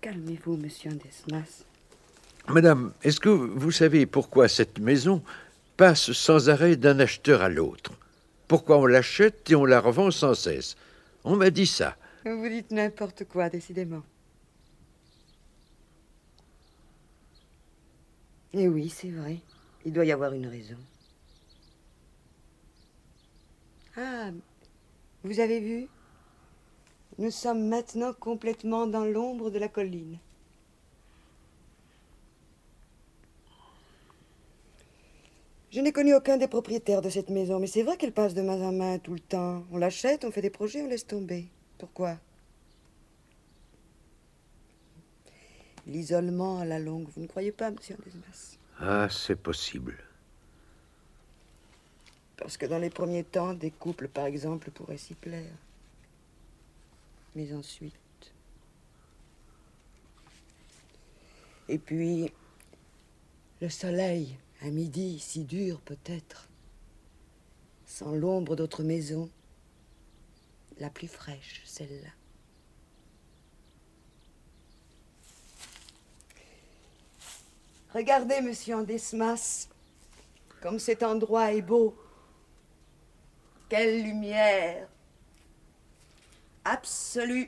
Calmez-vous, monsieur Andesmas. Madame, est-ce que vous savez pourquoi cette maison passe sans arrêt d'un acheteur à l'autre? Pourquoi on l'achète et on la revend sans cesse? On m'a dit ça. Vous dites n'importe quoi, décidément. Eh oui, c'est vrai. Il doit y avoir une raison. Ah, vous avez vu? Nous sommes maintenant complètement dans l'ombre de la colline. Je n'ai connu aucun des propriétaires de cette maison, mais c'est vrai qu'elle passe de main en main tout le temps. On l'achète, on fait des projets, on laisse tomber. Pourquoi? L'isolement à la longue, vous ne croyez pas, monsieur Andesmas? Ah, c'est possible. Parce que dans les premiers temps, des couples, par exemple, pourraient s'y plaire. Mais ensuite... Et puis, le soleil, à midi, si dur peut-être, sans l'ombre d'autres maisons, la plus fraîche, celle-là. Regardez, monsieur Andesmas, comme cet endroit est beau. Quelle lumière absolue,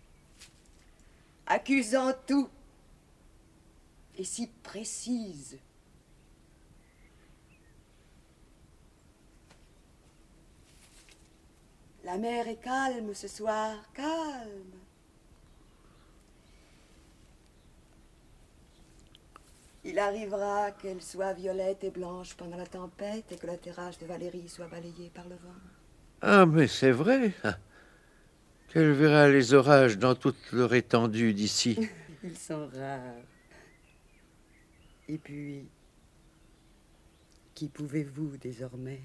accusant tout, et si précise. La mer est calme ce soir, calme. Il arrivera qu'elle soit violette et blanche pendant la tempête et que la terrasse de Valérie soit balayée par le vent. Ah, mais c'est vrai. Qu'elle verra les orages dans toute leur étendue d'ici. Ils sont rares. Et puis, qui pouvez-vous désormais?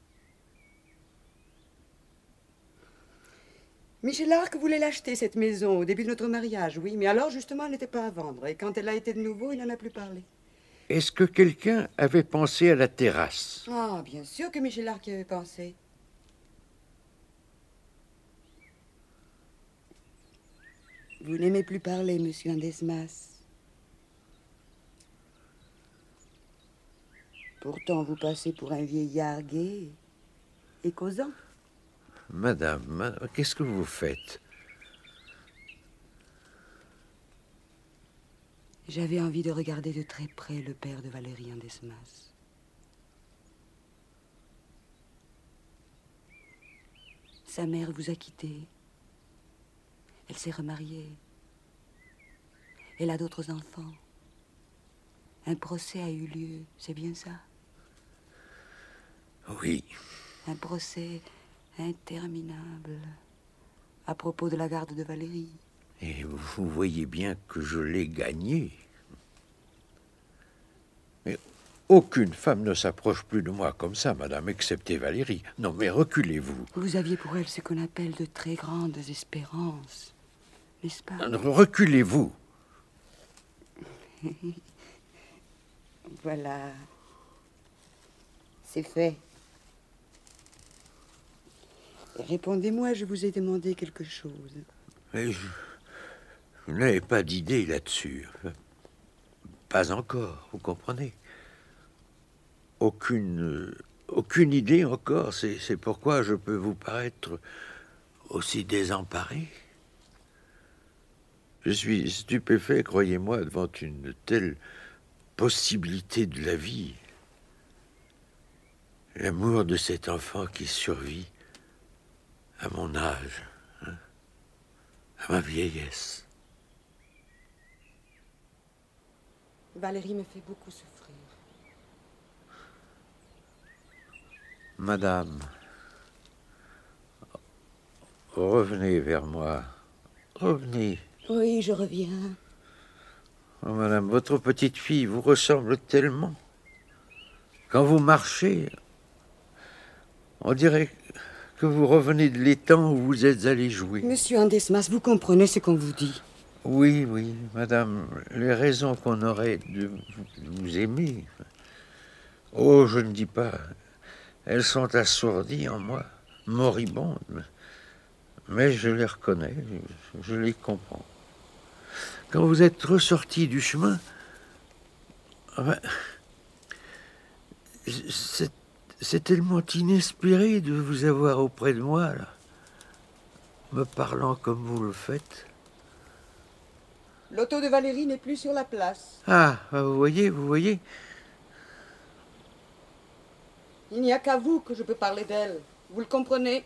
Michel Arc voulait l'acheter, cette maison, au début de notre mariage, oui. Mais alors, justement, elle n'était pas à vendre. Et quand elle a été de nouveau, il n'en a plus parlé. Est-ce que quelqu'un avait pensé à la terrasse? Ah, bien sûr que Michel Arc y avait pensé. Vous n'aimez plus parler, monsieur Andesmas. Pourtant, vous passez pour un vieillard gai et causant. Madame, qu'est-ce que vous faites? J'avais envie de regarder de très près le père de Valérie Andesmas. Sa mère vous a quitté. Elle s'est remariée. Elle a d'autres enfants. Un procès a eu lieu, c'est bien ça? Oui. Un procès interminable à propos de la garde de Valérie. Et vous voyez bien que je l'ai gagné. Mais aucune femme ne s'approche plus de moi comme ça, madame, excepté Valérie. Non, mais reculez-vous. Vous aviez pour elle ce qu'on appelle de très grandes espérances, n'est-ce pas? Reculez-vous. Voilà. C'est fait. Répondez-moi, je vous ai demandé quelque chose. Mais je n'avais pas d'idée là-dessus. Pas encore, vous comprenez? Aucune idée encore. C'est pourquoi je peux vous paraître aussi désemparé. Je suis stupéfait, croyez-moi, devant une telle possibilité de la vie. L'amour de cet enfant qui survit à mon âge, hein, à ma vieillesse. Valérie me fait beaucoup souffrir. Madame, revenez vers moi. Revenez. Oui, je reviens. Oh, madame, votre petite fille vous ressemble tellement. Quand vous marchez, on dirait que vous revenez de l'étang où vous êtes allé jouer. Monsieur Andesmas, vous comprenez ce qu'on vous dit? Oui, oui, madame, les raisons qu'on aurait de vous aimer. Oh, je ne dis pas. Elles sont assourdies en moi, moribondes. Mais je les reconnais, je les comprends. quand vous êtes ressorti du chemin, enfin, c'est tellement inespéré de vous avoir auprès de moi, là, me parlant comme vous le faites. L'auto de Valérie n'est plus sur la place. Ah, vous voyez, vous voyez. Il n'y a qu'à vous que je peux parler d'elle. Vous le comprenez?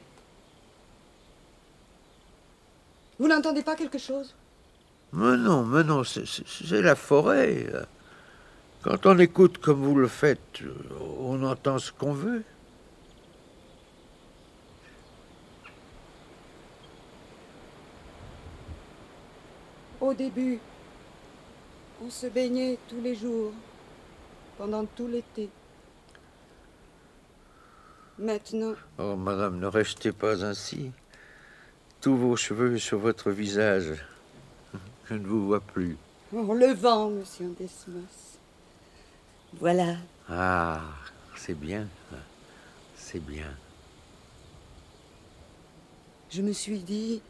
Vous n'entendez pas quelque chose? Mais non, c'est la forêt. Quand on écoute comme vous le faites, on entend ce qu'on veut. Au début, on se baignait tous les jours, pendant tout l'été. Maintenant... Oh, madame, ne restez pas ainsi. Tous vos cheveux sur votre visage. Je ne vous vois plus. Oh, le vent, monsieur Desmas. Voilà. Ah, c'est bien. C'est bien. Je me suis dit...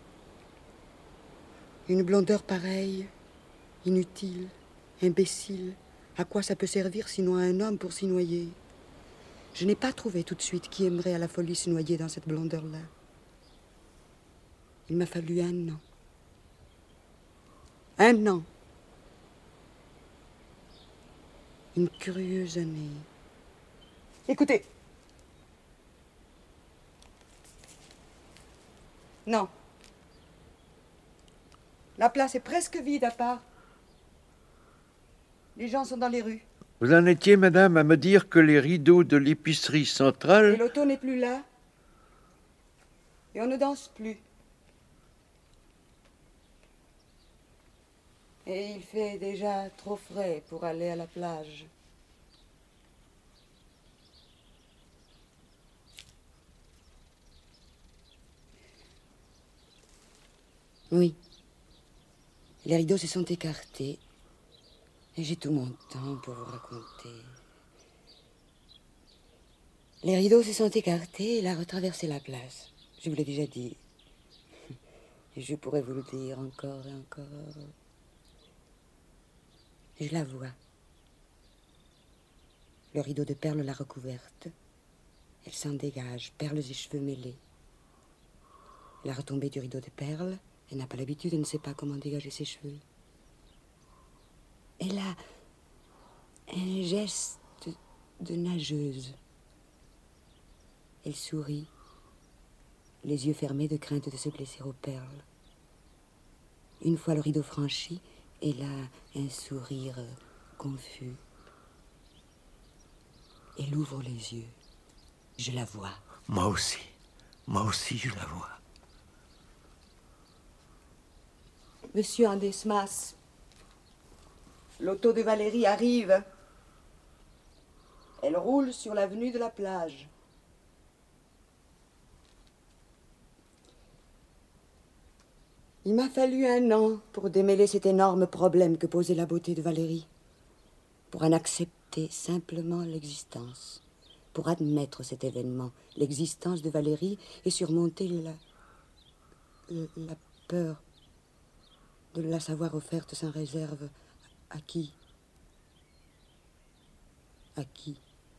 Une blondeur pareille, inutile, imbécile, à quoi ça peut servir sinon à un homme pour s'y noyer? Je n'ai pas trouvé tout de suite qui aimerait à la folie se noyer dans cette blondeur-là. Il m'a fallu 1 an. 1 an. Une curieuse année. Écoutez. Non. La place est presque vide à part. Les gens sont dans les rues. Vous en étiez, madame, à me dire que les rideaux de l'épicerie Et centrale... l'auto n'est plus là. Et on ne danse plus. Et il fait déjà trop frais pour aller à la plage. Oui. Les rideaux se sont écartés. Et j'ai tout mon temps pour vous raconter. Les rideaux se sont écartés et elle a retraversé la place. Je vous l'ai déjà dit. Et je pourrais vous le dire encore et encore. Je la vois. Le rideau de perles l'a recouverte. Elle s'en dégage, perles et cheveux mêlés. La retombée du rideau de perles, elle n'a pas l'habitude, elle ne sait pas comment dégager ses cheveux. Elle a un geste de nageuse. Elle sourit, les yeux fermés de crainte de se blesser aux perles. Une fois le rideau franchi, elle a un sourire confus. Elle ouvre les yeux. Je la vois. Moi aussi, je la vois. Monsieur Andesmas, l'auto de Valérie arrive. Elle roule sur l'avenue de la plage. Il m'a fallu 1 an pour démêler cet énorme problème que posait la beauté de Valérie, pour en accepter simplement l'existence, pour admettre cet événement, l'existence de Valérie, et surmonter la peur de la savoir offerte sans réserve. À qui? À qui?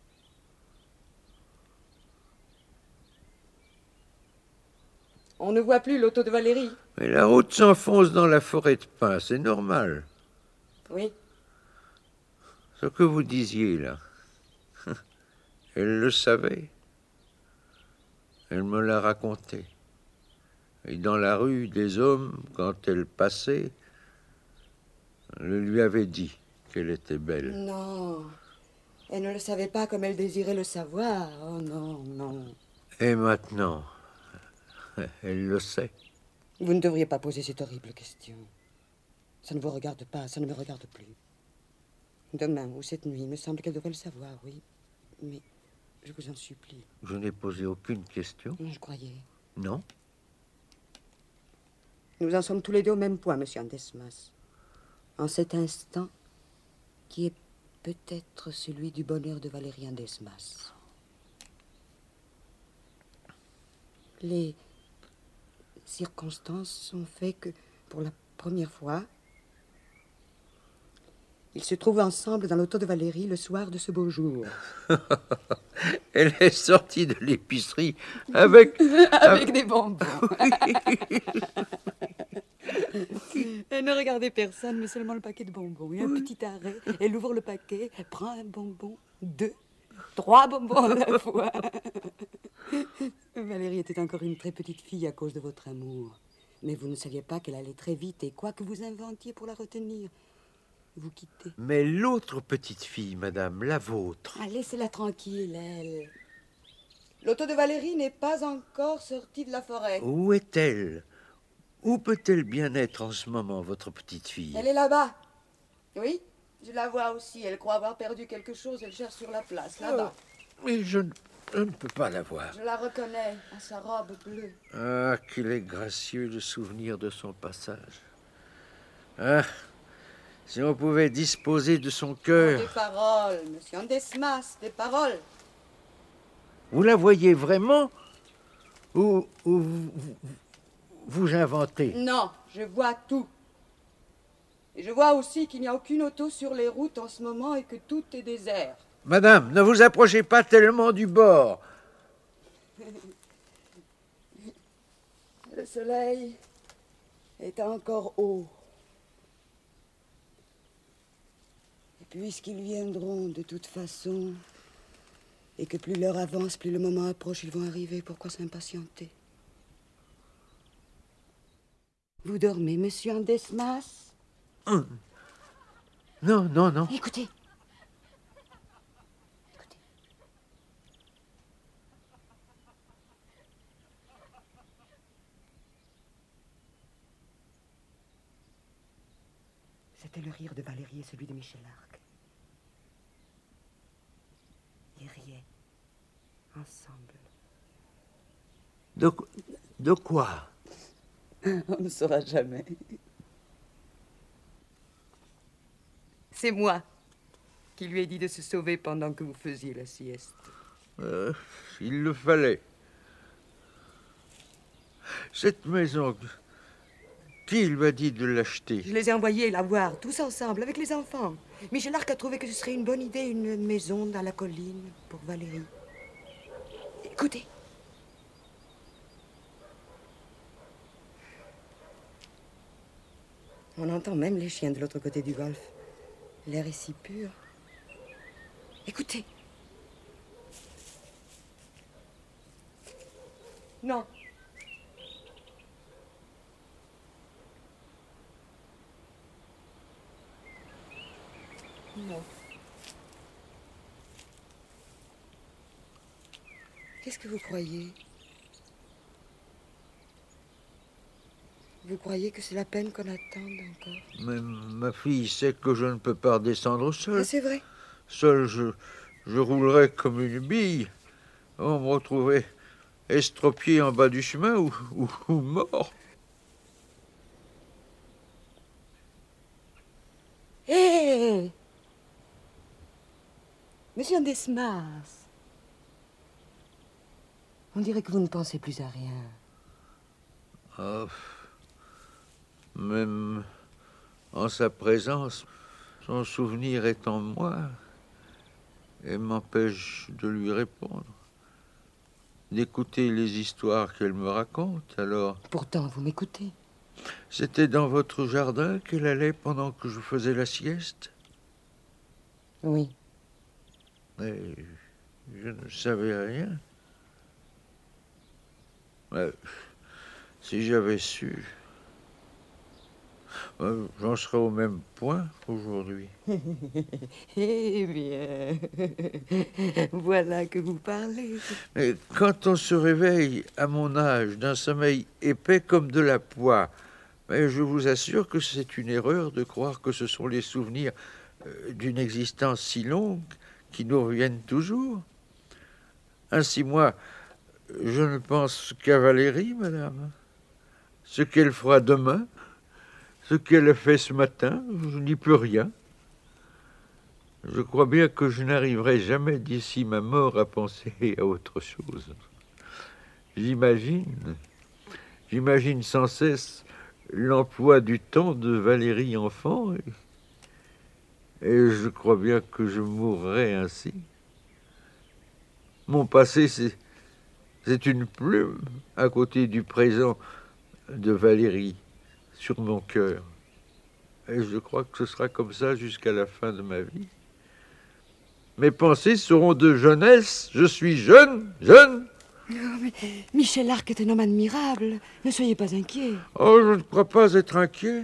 On ne voit plus l'auto de Valérie. Mais la route s'enfonce dans la forêt de pins, c'est normal. Oui. Ce que vous disiez, là, elle le savait. Elle me l'a raconté. Et dans la rue, des hommes, quand elle passait, le lui avaient dit qu'elle était belle. Non. Elle ne le savait pas comme elle désirait le savoir. Oh non, non. Et maintenant, elle le sait. Vous ne devriez pas poser cette horrible question. Ça ne vous regarde pas, ça ne me regarde plus. Demain ou cette nuit, il me semble qu'elle devrait le savoir, oui. Mais je vous en supplie. Je n'ai posé aucune question. Je croyais. Non. Nous en sommes tous les deux au même point, monsieur Andesmas. En cet instant, qui est peut-être celui du bonheur de Valérie Andesmas. Les circonstances ont fait que, pour la première fois, Ils se trouvent ensemble dans l'auto de Valérie le soir de ce beau jour. Elle est sortie de l'épicerie avec... Avec des bonbons. Elle ne regardait personne, mais seulement le paquet de bonbons. Et un petit arrêt. Elle ouvre le paquet, elle prend un bonbon, 2, 3 bonbons à la fois. Valérie était encore une très petite fille à cause de votre amour. Mais vous ne saviez pas qu'elle allait très vite, et quoi que vous inventiez pour la retenir, vous quittez. Mais l'autre petite fille, madame, la vôtre... Ah, laissez-la tranquille, elle. L'auto de Valérie n'est pas encore sortie de la forêt. Où est-elle? Où peut-elle bien être en ce moment, votre petite fille? Elle est là-bas. Oui, je la vois aussi. Elle croit avoir perdu quelque chose. Elle cherche sur la place, là-bas. Mais je ne peux pas la voir. Je la reconnais à sa robe bleue. Ah, qu'il est gracieux le souvenir de son passage. Ah, si on pouvait disposer de son cœur... Des paroles, monsieur Andesmas, des paroles. Vous la voyez vraiment? Ou vous inventez? Non, je vois tout. Et je vois aussi qu'il n'y a aucune auto sur les routes en ce moment et que tout est désert. Madame, ne vous approchez pas tellement du bord. Le soleil est encore haut. Et puisqu'ils viendront de toute façon, et que plus l'heure avance, plus le moment approche, ils vont arriver, pourquoi s'impatienter? Vous dormez, monsieur Andesmas? Non, non, non. Écoutez. C'était le rire de Valérie et celui de Michel Arc. Ils riaient ensemble. De quoi? On ne saura jamais. C'est moi qui lui ai dit de se sauver pendant que vous faisiez la sieste. Il le fallait. Cette maison, qui lui a dit de l'acheter? Je les ai envoyés la voir, tous ensemble, avec les enfants. Michel Arc a trouvé que ce serait une bonne idée, une maison dans la colline pour Valérie. Écoutez. On entend même les chiens de l'autre côté du golfe. L'air est si pur. Écoutez. Non. Non. Qu'est-ce que vous croyez? Vous croyez que c'est la peine qu'on attende encore? Mais ma fille sait que je ne peux pas redescendre seul. Ah, c'est vrai. Seul, je roulerais comme une bille. On me retrouverait estropié en bas du chemin ou mort. Hé! Monsieur Andesmas, on dirait que vous ne pensez plus à rien. Ah, même en sa présence, son souvenir est en moi et m'empêche de lui répondre, d'écouter les histoires qu'elle me raconte. Alors, Pourtant, vous m'écoutez. c'était dans votre jardin qu'elle allait pendant que je faisais la sieste? Oui. Mais je ne savais rien. Mais, si j'avais su, j'en serais au même point aujourd'hui. Eh bien, voilà que vous parlez. Et quand on se réveille à mon âge d'un sommeil épais comme de la poix, mais je vous assure que c'est une erreur de croire que ce sont les souvenirs d'une existence si longue qui nous reviennent toujours. Ainsi, moi, je ne pense qu'à Valérie, madame. Ce qu'elle fera demain, ce qu'elle a fait ce matin, je n'y peux rien. Je crois bien que je n'arriverai jamais d'ici ma mort à penser à autre chose. J'imagine sans cesse l'emploi du temps de Valérie enfant Et je crois bien que je mourrai ainsi. Mon passé, c'est une plume à côté du présent de Valérie sur mon cœur. Et je crois que ce sera comme ça jusqu'à la fin de ma vie. Mes pensées seront de jeunesse. Je suis jeune, jeune. Oh, mais Michel Arc est un homme admirable. Ne soyez pas inquiet. Oh, je ne crois pas être inquiet.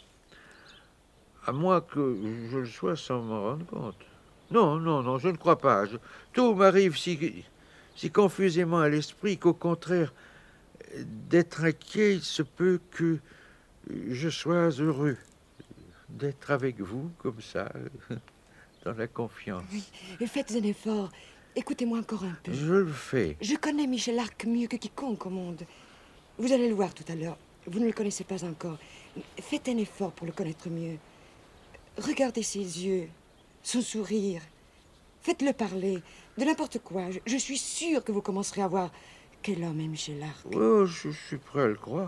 À moins que je le sois sans m'en rendre compte. Non, non, non, je ne crois pas. Tout m'arrive si confusément à l'esprit qu'au contraire, d'être inquiet, il se peut que je sois heureux d'être avec vous, comme ça, dans la confiance. Oui, faites un effort. Écoutez-moi encore un peu. Je le fais. Je connais Michel Arc mieux que quiconque au monde. Vous allez le voir tout à l'heure. Vous ne le connaissez pas encore. Faites un effort pour le connaître mieux. Regardez ses yeux, son sourire. Faites-le parler de n'importe quoi. Je suis sûre que vous commencerez à voir quel homme est Michel Arc. Oh, je suis prêt à le croire.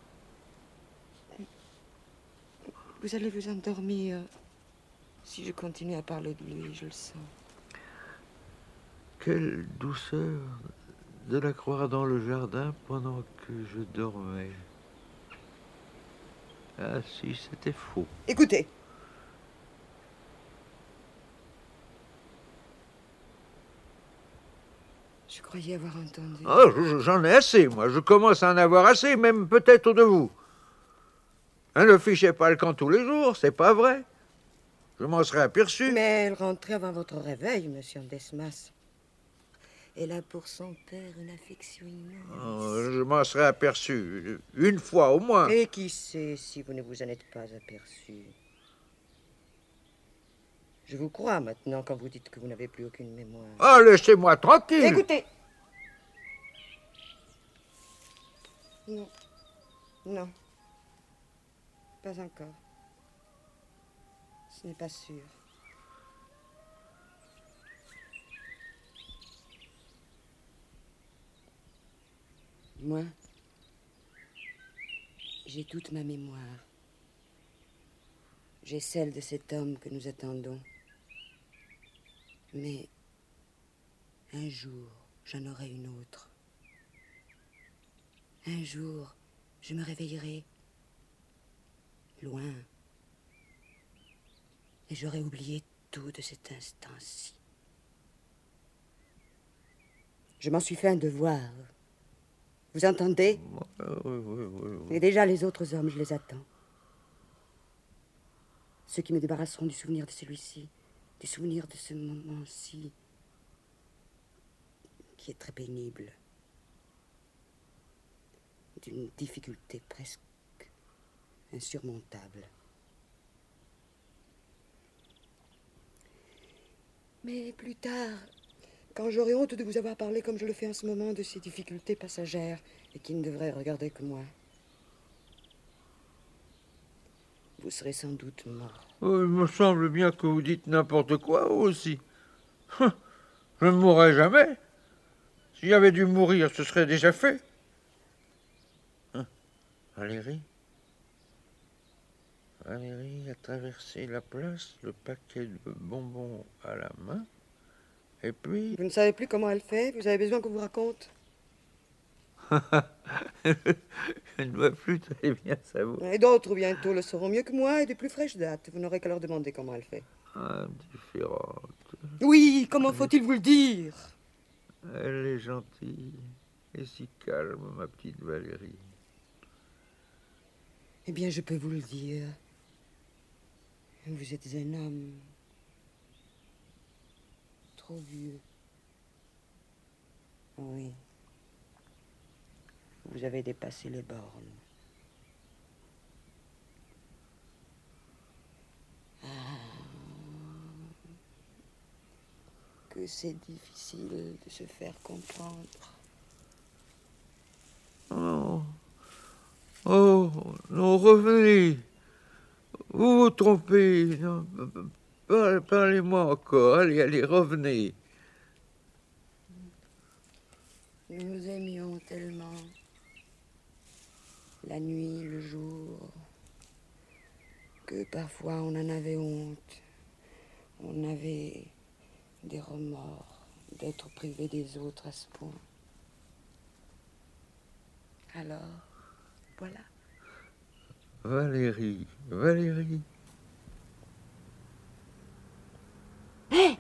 Vous allez vous endormir si je continue à parler de lui, je le sens. Quelle douceur de la croire dans le jardin pendant que je dormais. Ah si, c'était faux. Écoutez. Je croyais avoir entendu. Oh, j'en ai assez, moi. Je commence à en avoir assez, même peut-être de vous. Ne fichez pas le camp tous les jours, c'est pas vrai. Je m'en serais aperçu. Mais elle rentrait avant votre réveil, monsieur Desmas. Elle a pour son père une affection immense. Oh, je m'en serais aperçu, une fois au moins. Et qui sait si vous ne vous en êtes pas aperçu? Je vous crois maintenant quand vous dites que vous n'avez plus aucune mémoire. Ah, laissez-moi tranquille. Écoutez. Non. Non. Pas encore. Ce n'est pas sûr. Moi, j'ai toute ma mémoire. J'ai celle de cet homme que nous attendons. Mais un jour, j'en aurai une autre. Un jour, je me réveillerai loin. Et j'aurai oublié tout de cet instant-ci. Je m'en suis fait un devoir. Vous entendez? Oui. Et déjà, les autres hommes, je les attends. Ceux qui me débarrasseront du souvenir de celui-ci, du souvenir de ce moment-ci, qui est très pénible, d'une difficulté presque insurmontable. Mais plus tard, quand j'aurai honte de vous avoir parlé comme je le fais en ce moment de ces difficultés passagères et qui ne devraient regarder que moi, vous serez sans doute mort. Oh, il me semble bien que vous dites n'importe quoi aussi. Je ne mourrai jamais. S'il y avait dû mourir, ce serait déjà fait. Valérie a traversé la place, le paquet de bonbons à la main. Et puis... Vous ne savez plus comment elle fait? Vous avez besoin qu'on vous raconte? Je ne dois plus très bien savoir. Et d'autres bientôt le sauront mieux que moi et de plus fraîche date. Vous n'aurez qu'à leur demander comment elle fait. Indifférente. Oui, comment faut-il vous le dire? Elle est gentille et si calme, ma petite Valérie. Eh bien, je peux vous le dire. Vous êtes un homme trop vieux. Oui. Vous avez dépassé les bornes. Ah. Que c'est difficile de se faire comprendre. Oh, non, revenez. Vous vous trompez. Non, parlez-moi encore. Allez, revenez. Nous nous aimions tellement. La nuit, le jour, que parfois on en avait honte. On avait des remords d'être privé des autres à ce point. Alors, voilà. Valérie, Valérie. Hé!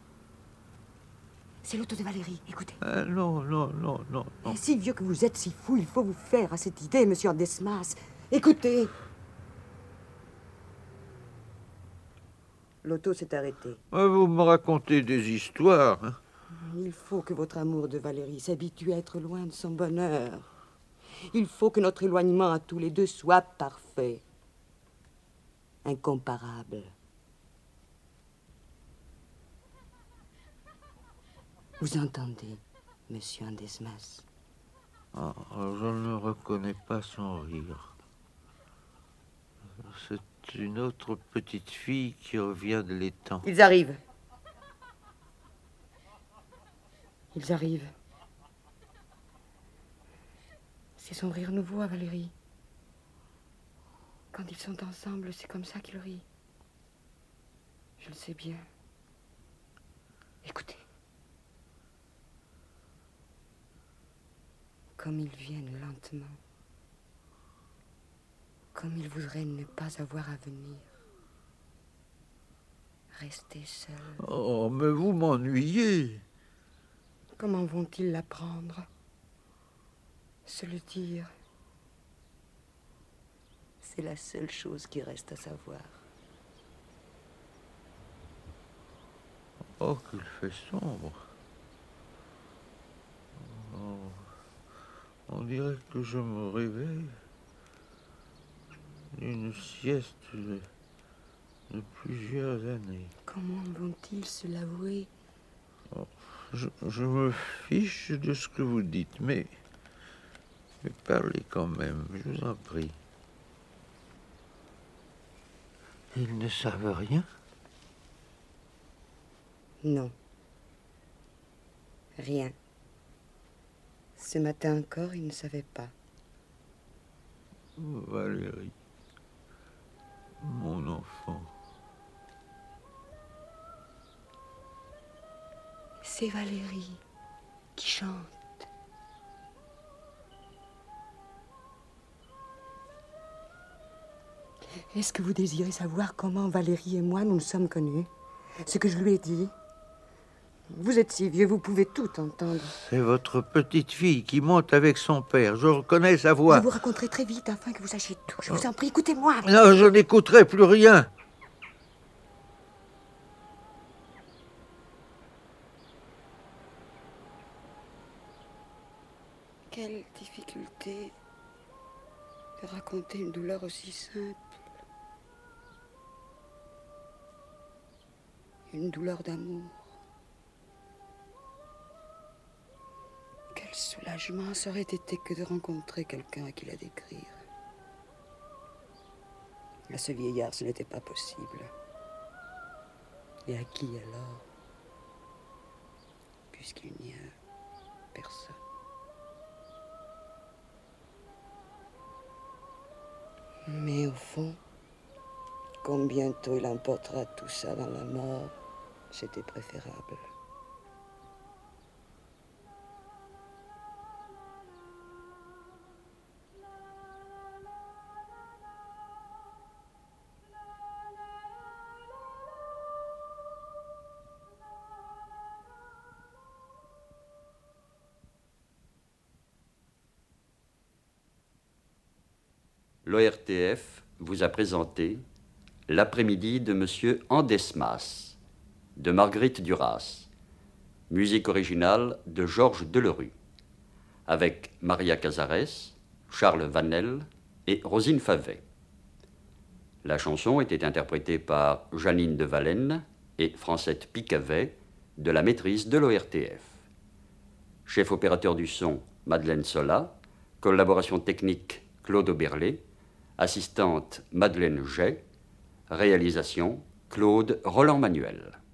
C'est l'auto de Valérie, écoutez. Non, non, non, non, non. Et si vieux que vous êtes, si fou, il faut vous faire à cette idée, monsieur Desmas. Écoutez. L'auto s'est arrêtée. Vous me racontez des histoires. Hein. Il faut que votre amour de Valérie s'habitue à être loin de son bonheur. Il faut que notre éloignement à tous les deux soit parfait. Incomparable. Vous entendez, monsieur Desmas? Oh, je ne reconnais pas son rire. C'est une autre petite fille qui revient de l'étang. Ils arrivent. Ils arrivent. C'est son rire nouveau à Valérie. Quand ils sont ensemble, c'est comme ça qu'il rit. Je le sais bien. Écoutez. Comme ils viennent lentement. Comme ils voudraient ne pas avoir à venir. Rester seuls. Oh, mais vous m'ennuyez. Comment vont-ils l'apprendre? Se le dire. C'est la seule chose qui reste à savoir. Oh, qu'il fait sombre. Oh, on dirait que je me réveille d'une sieste de plusieurs années. Comment vont-ils se l'avouer? Oh, je me fiche de ce que vous dites, mais parlez quand même, je vous en prie. Ils ne savent rien? Non. Rien. Ce matin encore, ils ne savaient pas. Valérie, mon enfant. C'est Valérie qui chante. Est-ce que vous désirez savoir comment Valérie et moi nous nous sommes connus? Ce que je lui ai dit? Vous êtes si vieux, vous pouvez tout entendre. C'est votre petite fille qui monte avec son père. Je reconnais sa voix. Je vous raconterai très vite afin que vous sachiez tout. Je vous en prie, écoutez-moi. Non, je n'écouterai plus rien. Quelle difficulté de raconter une douleur aussi simple. Une douleur d'amour. Quel soulagement ça aurait été que de rencontrer quelqu'un à qui la décrire. À ce vieillard, ce n'était pas possible. Et à qui alors? Puisqu'il n'y a personne. Mais au fond, combien tôt il emportera tout ça dans la mort, c'était préférable. L'ORTF vous a présenté L'après-midi de Monsieur Desmas, de Marguerite Duras, musique originale de Georges Delerue, avec Maria Cazares, Charles Vanel et Rosine Favet. La chanson était interprétée par Janine de Valenne et Francette Picavet de la maîtrise de l'ORTF. Chef opérateur du son, Madeleine Sola, collaboration technique, Claude Oberlé, assistante Madeleine Jay, réalisation Claude Roland-Manuel.